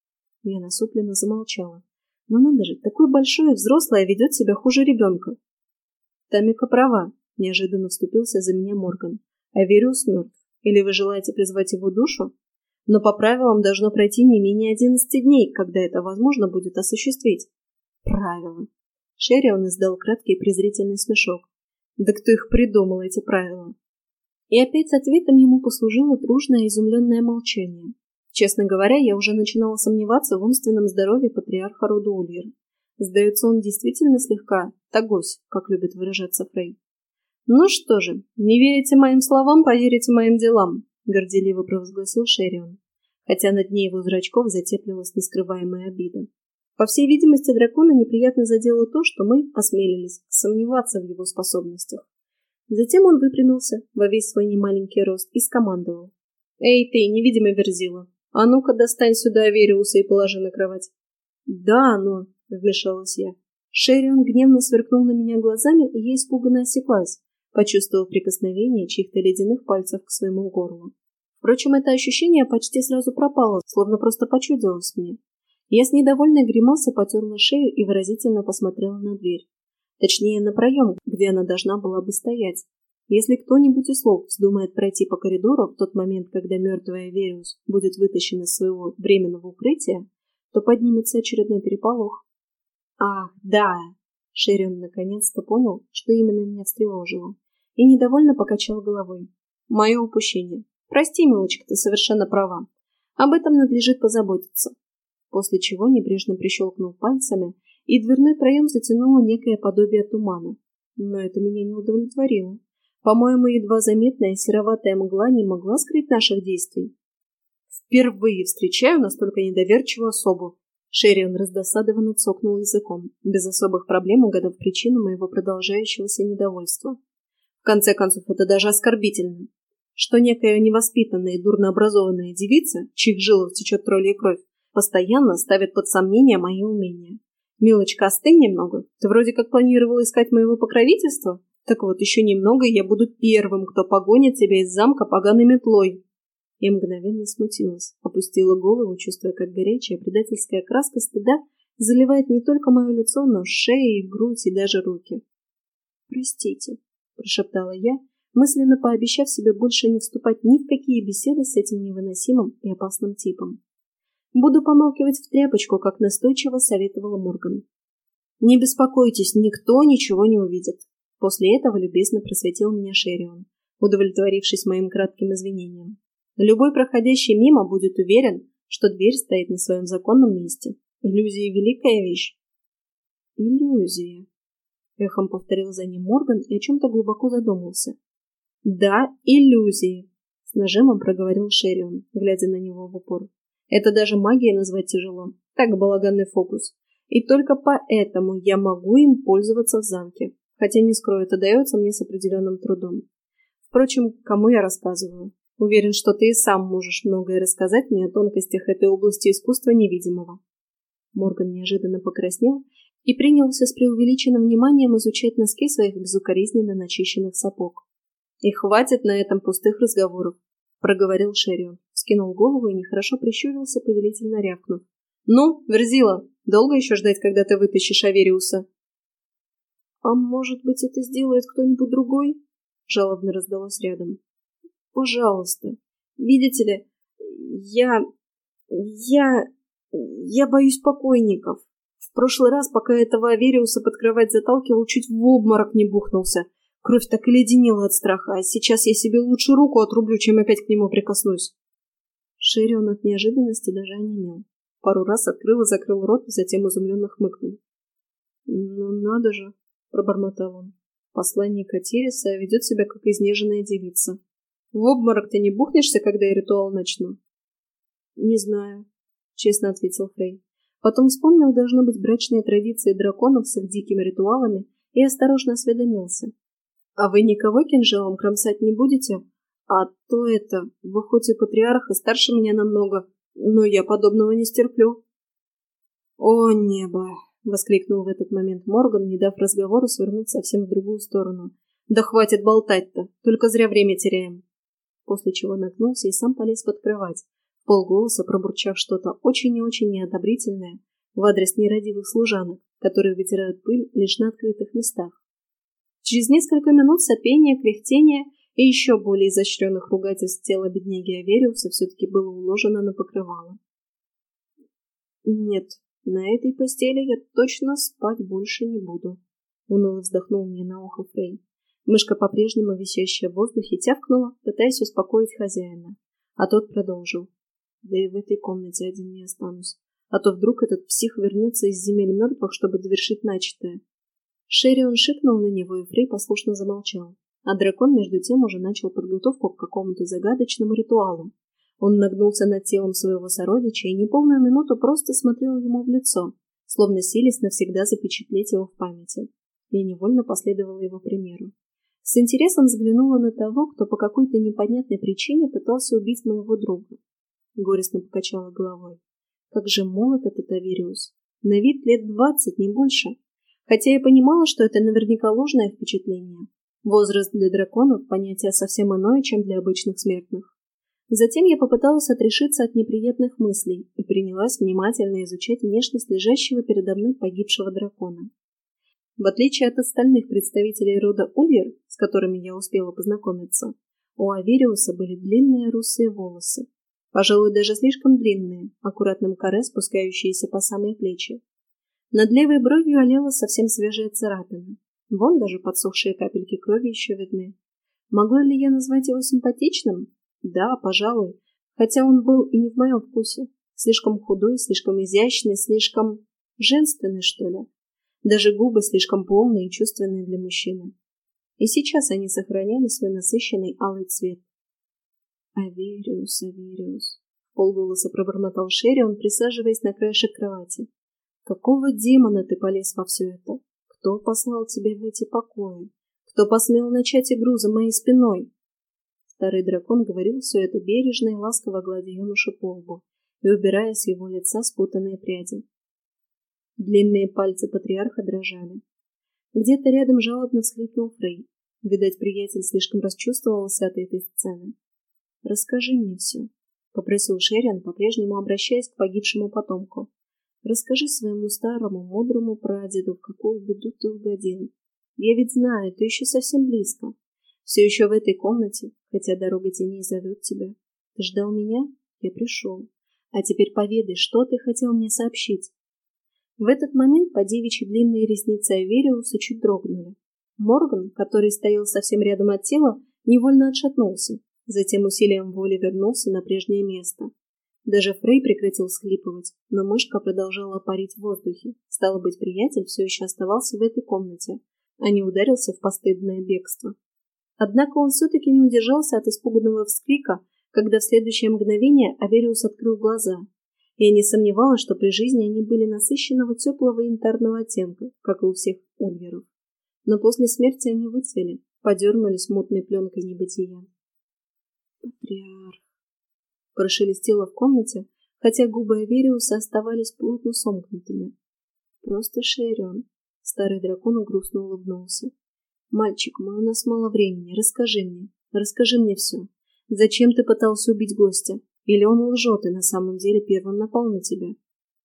Я насупленно замолчала. Но надо же, такое большое взрослое ведет себя хуже ребенка. «Тамика права», — неожиданно вступился за меня Морган. «Авериус мертв. Или вы желаете призвать его душу? Но по правилам должно пройти не менее одиннадцати дней, когда это возможно будет осуществить». «Правила». Шерион издал краткий презрительный смешок. «Да кто их придумал, эти правила?» И опять ответом ему послужило дружное изумленное молчание. Честно говоря, я уже начинала сомневаться в умственном здоровье патриарха рода Ульер. Сдается, он действительно слегка «тагось», как любит выражаться Фрей. «Ну что же, не верите моим словам, поверите моим делам», — горделиво провозгласил Шерион, хотя на дне его зрачков затеплилась нескрываемая обида. По всей видимости, дракона неприятно задело то, что мы осмелились сомневаться в его способностях. Затем он выпрямился во весь свой немаленький рост и скомандовал. «Эй ты, невидимый верзила, а ну-ка достань сюда Авериуса и положи на кровать». «Да, но...» — вмешалась я. Шерион гневно сверкнул на меня глазами, и я испуганно осеклась, почувствовав прикосновение чьих-то ледяных пальцев к своему горлу. Впрочем, это ощущение почти сразу пропало, словно просто почудилось мне. Я с недовольной гримасой потерла шею и выразительно посмотрела на дверь. Точнее, на проем, где она должна была бы стоять. Если кто-нибудь из слов вздумает пройти по коридору в тот момент, когда мертвая Вериус будет вытащена из своего временного укрытия, то поднимется очередной переполох. Ах, да! Шерион наконец-то понял, что именно меня встревожило, и недовольно покачал головой. Мое упущение. Прости, милочка, ты совершенно права. Об этом надлежит позаботиться. После чего небрежно прищелкнул пальцами, и дверной проем затянуло некое подобие тумана. Но это меня не удовлетворило. По-моему, едва заметная сероватая мгла не могла скрыть наших действий. Впервые встречаю настолько недоверчивую особу. Шерион раздосадованно цокнул языком, без особых проблем угадав причину моего продолжающегося недовольства. В конце концов, это даже оскорбительно. Что некая невоспитанная и дурно образованная девица, в чьих жилах течет троллья кровь, постоянно ставит под сомнение мои умения. Милочка, остынь немного. Ты вроде как планировала искать моего покровительства? Так вот, еще немного, и я буду первым, кто погонит тебя из замка поганой метлой. Я мгновенно смутилась, опустила голову, чувствуя, как горячая предательская краска стыда заливает не только мое лицо, но шею, грудь и даже руки. «Простите», — прошептала я, мысленно пообещав себе больше не вступать ни в какие беседы с этим невыносимым и опасным типом. «Буду помалкивать в тряпочку», как настойчиво советовала Морган. «Не беспокойтесь, никто ничего не увидит». После этого любезно просветил меня Шерион, удовлетворившись моим кратким извинением. Любой проходящий мимо будет уверен, что дверь стоит на своем законном месте. Иллюзия — великая вещь. «Иллюзия», — эхом повторил за ним Морган и о чем-то глубоко задумался. «Да, иллюзии», — с нажимом проговорил Шерион, глядя на него в упор. «Это даже магией назвать тяжело. Так, балаганный фокус. И только поэтому я могу им пользоваться в замке. Хотя, не скрою, это дается мне с определенным трудом. Впрочем, кому я рассказываю? Уверен, что ты и сам можешь многое рассказать мне о тонкостях этой области искусства невидимого». Морган неожиданно покраснел и принялся с преувеличенным вниманием изучать носки своих безукоризненно начищенных сапог. «И хватит на этом пустых разговоров», — проговорил Шерион, скинул голову и нехорошо прищурился, повелительно рявкнув. «Ну, Верзила, долго еще ждать, когда ты вытащишь Авериуса?» «А может быть, это сделает кто-нибудь другой?» — жалобно раздалось рядом. «Пожалуйста. Видите ли, я... я... я боюсь покойников. В прошлый раз, пока этого Авериуса под кровать заталкивал, чуть в обморок не бухнулся. Кровь так и леденела от страха, а сейчас я себе лучше руку отрублю, чем опять к нему прикоснусь». Шерион от неожиданности даже онемел. Пару раз открыл и закрыл рот, затем изумленно хмыкнул. «Ну надо же», — пробормотал он. «Посланник Атириса ведет себя, как изнеженная девица. В обморок ты не бухнешься, когда я ритуал начну?» «Не знаю», — честно ответил Фрей. Потом вспомнил, должно быть, брачные традиции драконов с их дикими ритуалами и осторожно осведомился. «А вы никого кинжалом кромсать не будете? А то это, вы хоть и патриарх и старше меня намного, но я подобного не стерплю». «О, небо!» — воскликнул в этот момент Морган, не дав разговору свернуть совсем в другую сторону. «Да хватит болтать-то, только зря время теряем». После чего нагнулся и сам полез под кровать, вполголоса пробурчав что-то очень и очень неодобрительное в адрес нерадивых служанок, которые вытирают пыль лишь на открытых местах. Через несколько минут сопения, кряхтения и еще более изощренных ругательств тела бедняги Авериуса все-таки было уложено на покрывало. «Нет, на этой постели я точно спать больше не буду», — уныло вздохнул мне на ухо Фрей. Мышка, по-прежнему висящая в воздухе, тявкнула, пытаясь успокоить хозяина, а тот продолжил. «Да и в этой комнате один не останусь, а то вдруг этот псих вернется из земель мертвых, чтобы довершить начатое». Шерион шикнул на него, и Фрей послушно замолчал, а дракон между тем уже начал подготовку к какому-то загадочному ритуалу. Он нагнулся над телом своего сородича и неполную минуту просто смотрел ему в лицо, словно силясь навсегда запечатлеть его в памяти. Я невольно последовала его примеру. С интересом взглянула на того, кто по какой-то непонятной причине пытался убить моего друга. Горестно покачала головой. Как же молод этот Авериус. На вид лет двадцать, не больше. Хотя я понимала, что это наверняка ложное впечатление. Возраст для драконов – понятие совсем иное, чем для обычных смертных. Затем я попыталась отрешиться от неприятных мыслей и принялась внимательно изучать внешность лежащего передо мной погибшего дракона. В отличие от остальных представителей рода Ульер, с которыми я успела познакомиться, у Авериуса были длинные русые волосы, пожалуй, даже слишком длинные, аккуратным каре, спускающиеся по самые плечи. Над левой бровью олела совсем свежая царапина. Вон даже подсохшие капельки крови еще видны. Могла ли я назвать его симпатичным? Да, пожалуй, хотя он был и не в моем вкусе. Слишком худой, слишком изящный, слишком женственный, что ли. Даже губы слишком полные и чувственные для мужчины. И сейчас они сохраняли свой насыщенный алый цвет. «Авериус, Авериус», — вполголоса пробормотал Шерион, присаживаясь на краешек кровати. «Какого демона ты полез во все это? Кто послал тебя в эти покои? Кто посмел начать игру за моей спиной?» Старый дракон говорил все это бережно и ласково гладя юношу по лбу и убирая с его лица спутанные пряди. Длинные пальцы патриарха дрожали. Где-то рядом жалобно всхлипнул Фрей. Видать, приятель слишком расчувствовался от этой сцены. «Расскажи мне все», — попросил Шерион, по-прежнему обращаясь к погибшему потомку. «Расскажи своему старому, мудрому прадеду, в какую беду ты угодил. Я ведь знаю, ты еще совсем близко. Все еще в этой комнате, хотя дорога теней зовет тебя. Ты ждал меня? Я пришел. А теперь поведай, что ты хотел мне сообщить». В этот момент по девичьи длинные ресницы Авериуса чуть дрогнули. Морган, который стоял совсем рядом от тела, невольно отшатнулся, затем усилием воли вернулся на прежнее место. Даже Фрей прекратил всхлипывать, но мышка продолжала парить в воздухе. Стало быть, приятель все еще оставался в этой комнате, а не ударился в постыдное бегство. Однако он все-таки не удержался от испуганного вскрика, когда в следующее мгновение Авериус открыл глаза. Я не сомневалась, что при жизни они были насыщенного теплого янтарного оттенка, как и у всех ульверов. Но после смерти они выцвели, подернулись мутной пленкой небытия. «Патриарх», — прошелестело в комнате, хотя губы Авериуса оставались плотно сомкнутыми. «Просто Шерион», — старый дракон грустно улыбнулся. «Мальчик мой, у нас мало времени, расскажи мне, расскажи мне все. Зачем ты пытался убить гостя? Или он лжет и на самом деле первым напал на тебя?»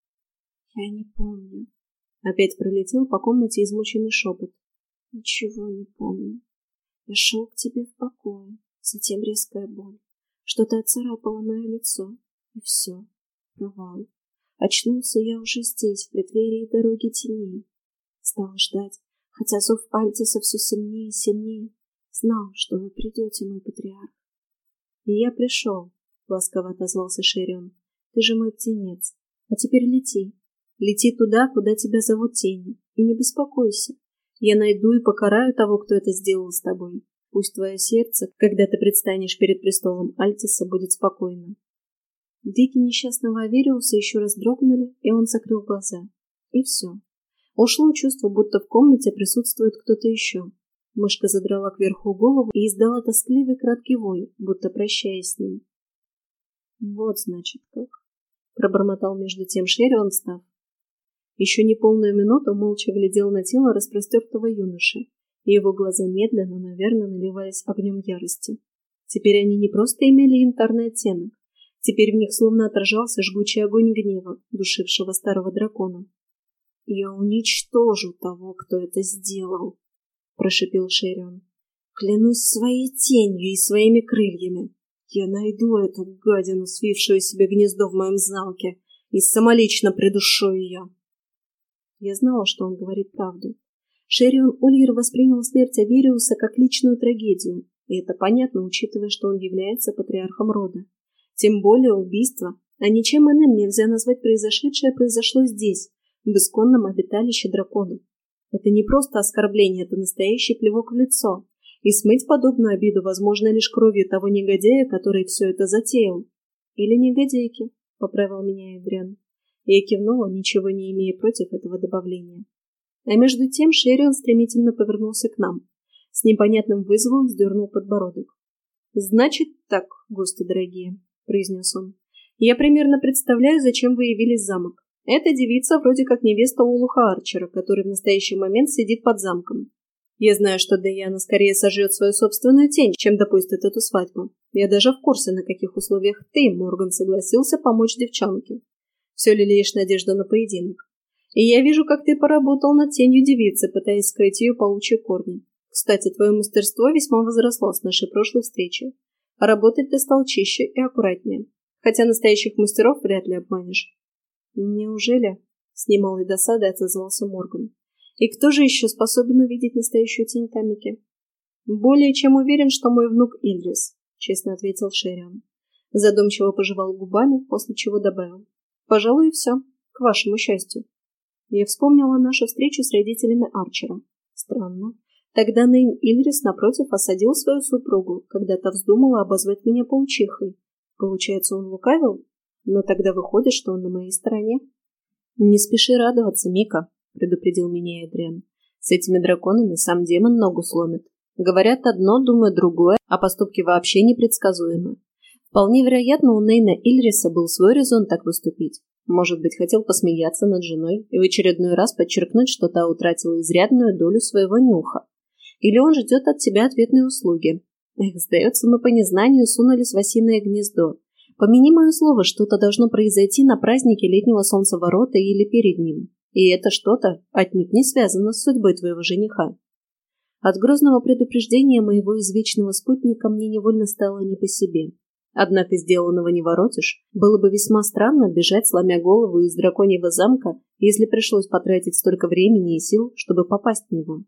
«Я не помню». Опять пролетел по комнате измученный шепот. «Ничего не помню. Я шел к тебе в покое, затем резкая боль. Что-то оцарапало мое лицо, и все. Провал. Очнулся я уже здесь, в преддверии дороги теней. Стал ждать, хотя зов Альтиса все сильнее и сильнее. Знал, что вы придете, мой патриарх. И я пришел. — ласково отозвался Шерион. «Ты же мой птенец. А теперь лети. Лети туда, куда тебя зовут тени. И не беспокойся. Я найду и покараю того, кто это сделал с тобой. Пусть твое сердце, когда ты предстанешь перед престолом Альтиса, будет спокойно». Веки несчастного Авериуса еще раз дрогнули, и он закрыл глаза. И все. Ушло чувство, будто в комнате присутствует кто-то еще. Мышка задрала кверху голову и издала тоскливый краткий вой, будто прощаясь с ним. «Вот, значит, как», — пробормотал между тем Шерион, встав. Еще неполную минуту молча глядел на тело распростертого юноши, и его глаза медленно, но верно наливались огнем ярости. Теперь они не просто имели янтарный оттенок, теперь в них словно отражался жгучий огонь гнева, душившего старого дракона. «Я уничтожу того, кто это сделал», — прошипел Шерион. «Клянусь своей тенью и своими крыльями. Я найду эту гадину, свившую себе гнездо в моем замке, и самолично придушу ее». Я знала, что он говорит правду. Шерион Ульер воспринял смерть Авериуса как личную трагедию, и это понятно, учитывая, что он является патриархом рода. Тем более убийство, а ничем иным нельзя назвать произошедшее, произошло здесь, в исконном обиталище драконов. Это не просто оскорбление, это настоящий плевок в лицо. И смыть подобную обиду возможно лишь кровью того негодяя, который все это затеял. Или негодяйки, — поправил меня Эдриан. Я кивнула, ничего не имея против этого добавления. А между тем Шерион стремительно повернулся к нам. С непонятным вызовом вздернул подбородок. «Значит так, гости дорогие», — произнес он. «Я примерно представляю, зачем вы явились в замок. Эта девица вроде как невеста Олуха Арчера, который в настоящий момент сидит под замком. Я знаю, что Даяна скорее сожжет свою собственную тень, чем допустит эту свадьбу. Я даже в курсе, на каких условиях ты, Морган, согласился помочь девчонке. Все лелеешь надежду на поединок. И я вижу, как ты поработал над тенью девицы, пытаясь скрыть ее паучьи корни. Кстати, твое мастерство весьма возросло с нашей прошлой встречи. Работать ты стал чище и аккуратнее. Хотя настоящих мастеров вряд ли обманешь. Неужели? С немалой досадой отозвался Морган. И кто же еще способен увидеть настоящую тень Тамики? Более чем уверен, что мой внук Ильрис, честно ответил Шериан. Задумчиво пожевал губами, после чего добавил. Пожалуй, и все. К вашему счастью. Я вспомнила нашу встречу с родителями Арчера. Странно. Тогда Нейн Ильрис, напротив, осадил свою супругу, когда та вздумала обозвать меня паучихой. Получается, он лукавил? Но тогда выходит, что он на моей стороне. Не спеши радоваться, Мика, предупредил меня Эдриан. С этими драконами сам демон ногу сломит. Говорят одно, думают другое, а поступки вообще непредсказуемы. Вполне вероятно, у Нейна Ильриса был свой резон так выступить. Может быть, хотел посмеяться над женой и в очередной раз подчеркнуть, что та утратила изрядную долю своего нюха. Или он ждет от тебя ответной услуги. Эх, сдается, мы по незнанию сунулись в осиное гнездо. Помяни мое слово, что-то должно произойти на празднике летнего солнцеворота или перед ним. И это что-то отнюдь не связано с судьбой твоего жениха. От грозного предупреждения моего извечного спутника мне невольно стало не по себе. Однако сделанного не воротишь. Было бы весьма странно бежать, сломя голову из драконьего замка, если пришлось потратить столько времени и сил, чтобы попасть в него.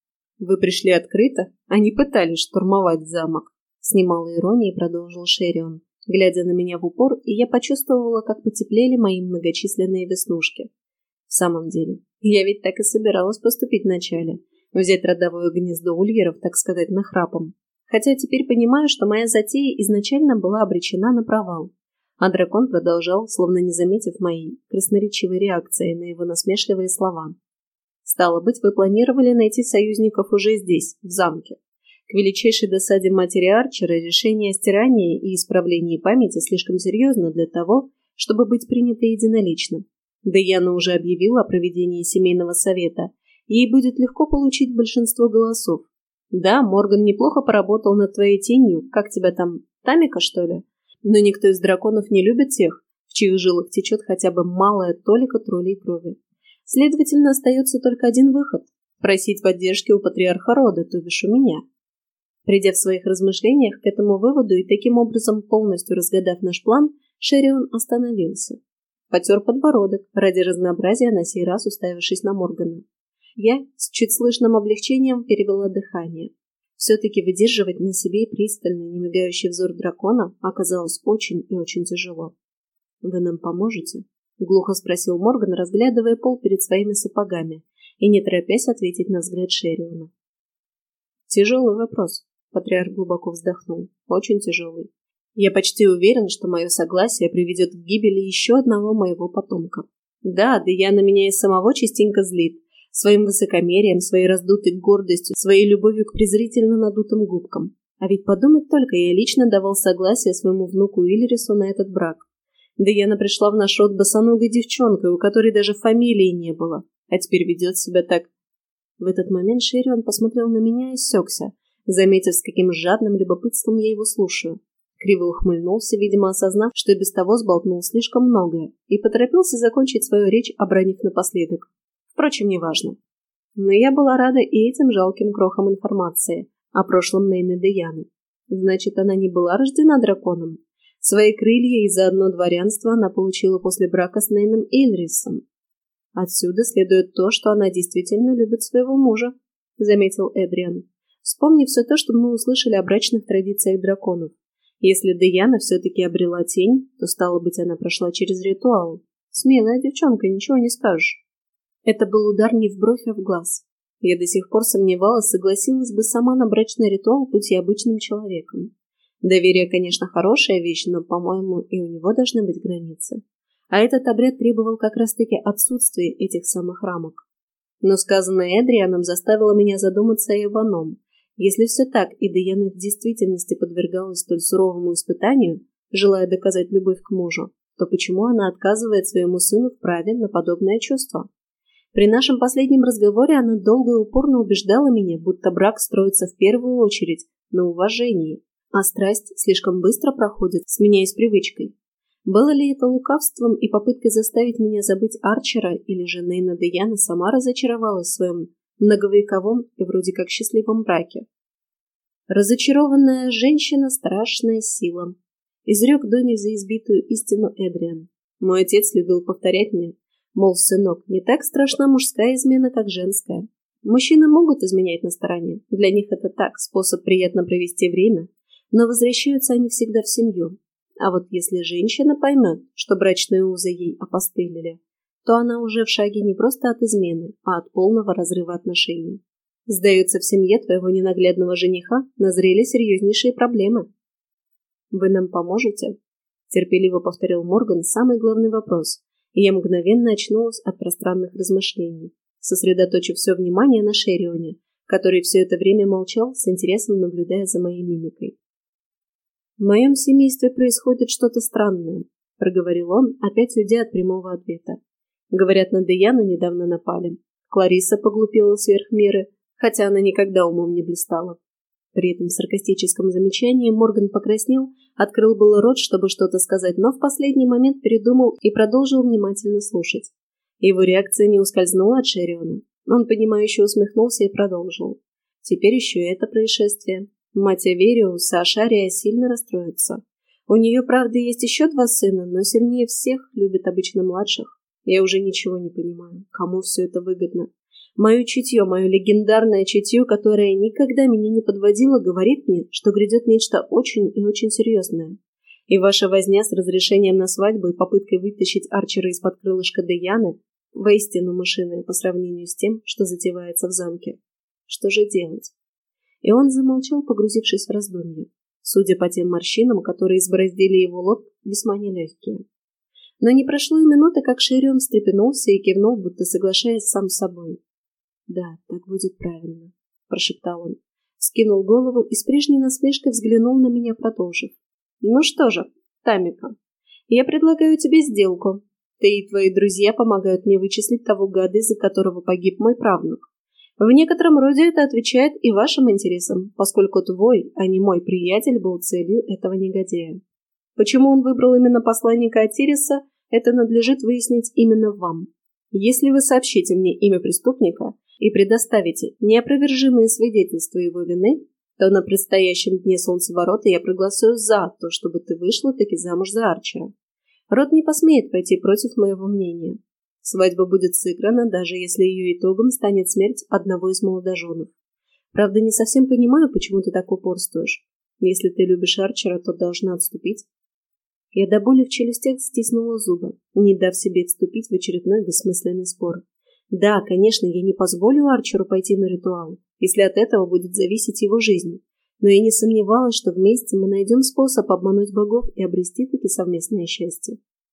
Вы пришли открыто, а не пытались штурмовать замок. С немалой иронией продолжил Шерион, глядя на меня в упор, и я почувствовала, как потеплели мои многочисленные веснушки. В самом деле, я ведь так и собиралась поступить вначале, взять родовое гнездо ульеров, так сказать, нахрапом. Хотя теперь понимаю, что моя затея изначально была обречена на провал. А дракон продолжал, словно не заметив моей красноречивой реакции на его насмешливые слова. Стало быть, вы планировали найти союзников уже здесь, в замке. К величайшей досаде матери Арчера решение о стирании и исправлении памяти слишком серьезно для того, чтобы быть принято единолично. Даяна уже объявила о проведении семейного совета. Ей будет легко получить большинство голосов. Да, Морган неплохо поработал над твоей тенью, как тебя там, Тамика, что ли? Но никто из драконов не любит тех, в чьих жилах течет хотя бы малая толика троллей крови. Следовательно, остается только один выход – просить поддержки у патриарха рода, то бишь у меня. Придя в своих размышлениях к этому выводу и таким образом полностью разгадав наш план, Шерион остановился. Потер подбородок, ради разнообразия на сей раз уставившись на Моргана. Я с чуть слышным облегчением перевела дыхание. Все-таки выдерживать на себе пристальный, немигающий взор дракона оказалось очень и очень тяжело. «Вы нам поможете?» — глухо спросил Морган, разглядывая пол перед своими сапогами и не торопясь ответить на взгляд Шериона. «Тяжелый вопрос», — патриарх глубоко вздохнул. «Очень тяжелый. Я почти уверен, что мое согласие приведет к гибели еще одного моего потомка. Да, Даяна меня и самого частенько злит, своим высокомерием, своей раздутой гордостью, своей любовью к презрительно надутым губкам. А ведь подумать только, я лично давал согласие своему внуку Ильрису на этот брак. Даяна пришла в наш род босоногой девчонкой, у которой даже фамилии не было, а теперь ведет себя так. В этот момент Шерион посмотрел на меня и осекся, заметив, с каким жадным любопытством я его слушаю. Криво ухмыльнулся, видимо, осознав, что и без того сболтнул слишком многое, и поторопился закончить свою речь, обронив напоследок. Впрочем, неважно. Но я была рада и этим жалким крохам информации о прошлом Нейны Даяны. Значит, она не была рождена драконом. Свои крылья и заодно дворянство она получила после брака с Нейном Ильрисом. Отсюда следует то, что она действительно любит своего мужа, заметил Эдриан. Вспомни все то, что мы услышали о брачных традициях драконов. Если Даяна все-таки обрела тень, то, стало быть, она прошла через ритуал. Смелая девчонка, ничего не скажешь. Это был удар не в бровь, а в глаз. Я до сих пор сомневалась, согласилась бы сама на брачный ритуал, будь я обычным человеком. Доверие, конечно, хорошая вещь, но, по-моему, и у него должны быть границы. А этот обряд требовал как раз-таки отсутствия этих самых рамок. Но сказанное Эдрианом заставило меня задуматься и об ином. Если все так, и Даяна в действительности подвергалась столь суровому испытанию, желая доказать любовь к мужу, то почему она отказывает своему сыну в праве на подобное чувство? При нашем последнем разговоре она долго и упорно убеждала меня, будто брак строится в первую очередь на уважении, а страсть слишком быстро проходит, сменяясь привычкой. Было ли это лукавством и попыткой заставить меня забыть Арчера, или же Нейна Деяна сама разочаровалась в своем многовековом и вроде как счастливом браке? Разочарованная женщина – страшная сила. Изрек до нельзя избитую истину Эдриан. Мой отец любил повторять мне, мол, сынок, не так страшна мужская измена, как женская. Мужчины могут изменять на стороне, для них это так, способ приятно провести время, но возвращаются они всегда в семью. А вот если женщина поймет, что брачные узы ей опостылили, то она уже в шаге не просто от измены, а от полного разрыва отношений. Сдается, в семье твоего ненаглядного жениха назрели серьезнейшие проблемы. «Вы нам поможете?» – терпеливо повторил Морган самый главный вопрос, и я мгновенно очнулась от пространных размышлений, сосредоточив все внимание на Шерионе, который все это время молчал, с интересом наблюдая за моей мимикой. «В моем семействе происходит что-то странное», – проговорил он, опять уйдя от прямого ответа. «Говорят, на Деяну недавно напали. Кларисса поглупела сверх меры, хотя она никогда умом не блистала». При этом саркастическом замечании Морган покраснел, открыл было рот, чтобы что-то сказать, но в последний момент передумал и продолжил внимательно слушать. Его реакция не ускользнула от Шериона. Он, понимающе усмехнулся и продолжил. Теперь еще и это происшествие. Мать Авериус, Ашария, сильно расстроится. У нее, правда, есть еще два сына, но сильнее всех любит обычно младших. Я уже ничего не понимаю, кому все это выгодно. Мое чутье, мое легендарное чутье, которое никогда меня не подводило, говорит мне, что грядет нечто очень и очень серьезное. И ваша возня с разрешением на свадьбу и попыткой вытащить Арчера из-под крылышка Деяны воистину мышиная по сравнению с тем, что затевается в замке. Что же делать? И он замолчал, погрузившись в раздумье. Судя по тем морщинам, которые избороздили его лоб, весьма нелегкие. Но не прошло и минуты, как Шерион встрепенулся и кивнул, будто соглашаясь сам с собой. «Да, так будет правильно», – прошептал он. Скинул голову и с прежней насмешкой взглянул на меня, продолжив. «Ну что же, Тамика, я предлагаю тебе сделку. Ты и твои друзья помогают мне вычислить того гада, из-за которого погиб мой правнук. В некотором роде это отвечает и вашим интересам, поскольку твой, а не мой приятель был целью этого негодяя. Почему он выбрал именно посланника Атириса, это надлежит выяснить именно вам. Если вы сообщите мне имя преступника и предоставите неопровержимые свидетельства его вины, то на предстоящем дне солнцеворота я проголосую за то, чтобы ты вышла таки замуж за Арчера. Род не посмеет пойти против моего мнения. Свадьба будет сыграна, даже если ее итогом станет смерть одного из молодоженов. Правда, не совсем понимаю, почему ты так упорствуешь. Если ты любишь Арчера, то должна отступить». Я до боли в челюстях стиснула зубы, не дав себе вступить в очередной бессмысленный спор. Да, конечно, я не позволю Арчеру пойти на ритуал, если от этого будет зависеть его жизнь, но я не сомневалась, что вместе мы найдем способ обмануть богов и обрести таки совместное счастье.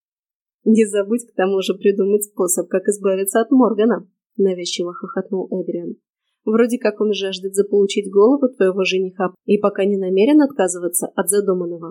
«Не забудь к тому же придумать способ, как избавиться от Моргана», — навязчиво хохотнул Эдриан. «Вроде как он жаждет заполучить голову твоего жениха и пока не намерен отказываться от задуманного».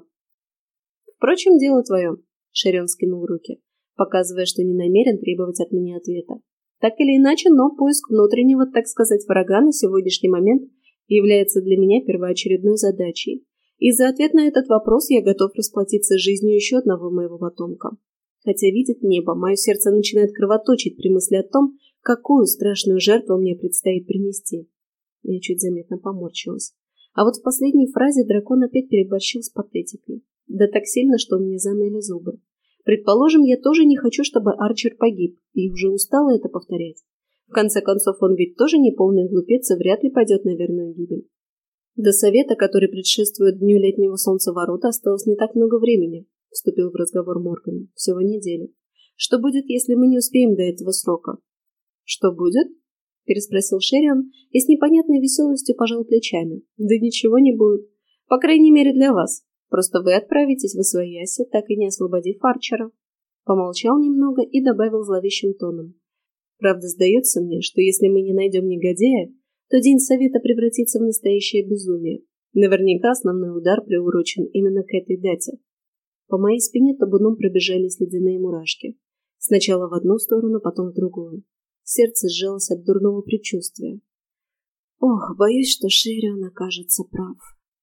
«Впрочем, дело твое», — Шерион скинул руки, показывая, что не намерен требовать от меня ответа. «Так или иначе, но поиск внутреннего, так сказать, врага на сегодняшний момент является для меня первоочередной задачей. И за ответ на этот вопрос я готов расплатиться жизнью еще одного моего потомка. Хотя видит небо, мое сердце начинает кровоточить при мысли о том, какую страшную жертву мне предстоит принести». Я чуть заметно поморщилась. А вот в последней фразе дракон опять переборщил с патетикой. Да так сильно, что у меня заныли зубы. Предположим, я тоже не хочу, чтобы Арчер погиб, и уже устала это повторять. В конце концов, он ведь тоже не полный глупец и вряд ли пойдет на верную гибель. До совета, который предшествует дню летнего солнцеворота, осталось не так много времени, вступил в разговор Морган. Всего неделя. Что будет, если мы не успеем до этого срока? Что будет? Переспросил Шерион и с непонятной веселостью пожал плечами. Да ничего не будет. По крайней мере для вас. Просто вы отправитесь в Освояси, так и не освободив Арчера. Помолчал немного и добавил зловещим тоном. Правда, сдается мне, что если мы не найдем негодяя, то день совета превратится в настоящее безумие. Наверняка основной удар приурочен именно к этой дате. По моей спине табуном пробежались ледяные мурашки. Сначала в одну сторону, потом в другую. Сердце сжалось от дурного предчувствия. Ох, боюсь, что Шерион окажется прав.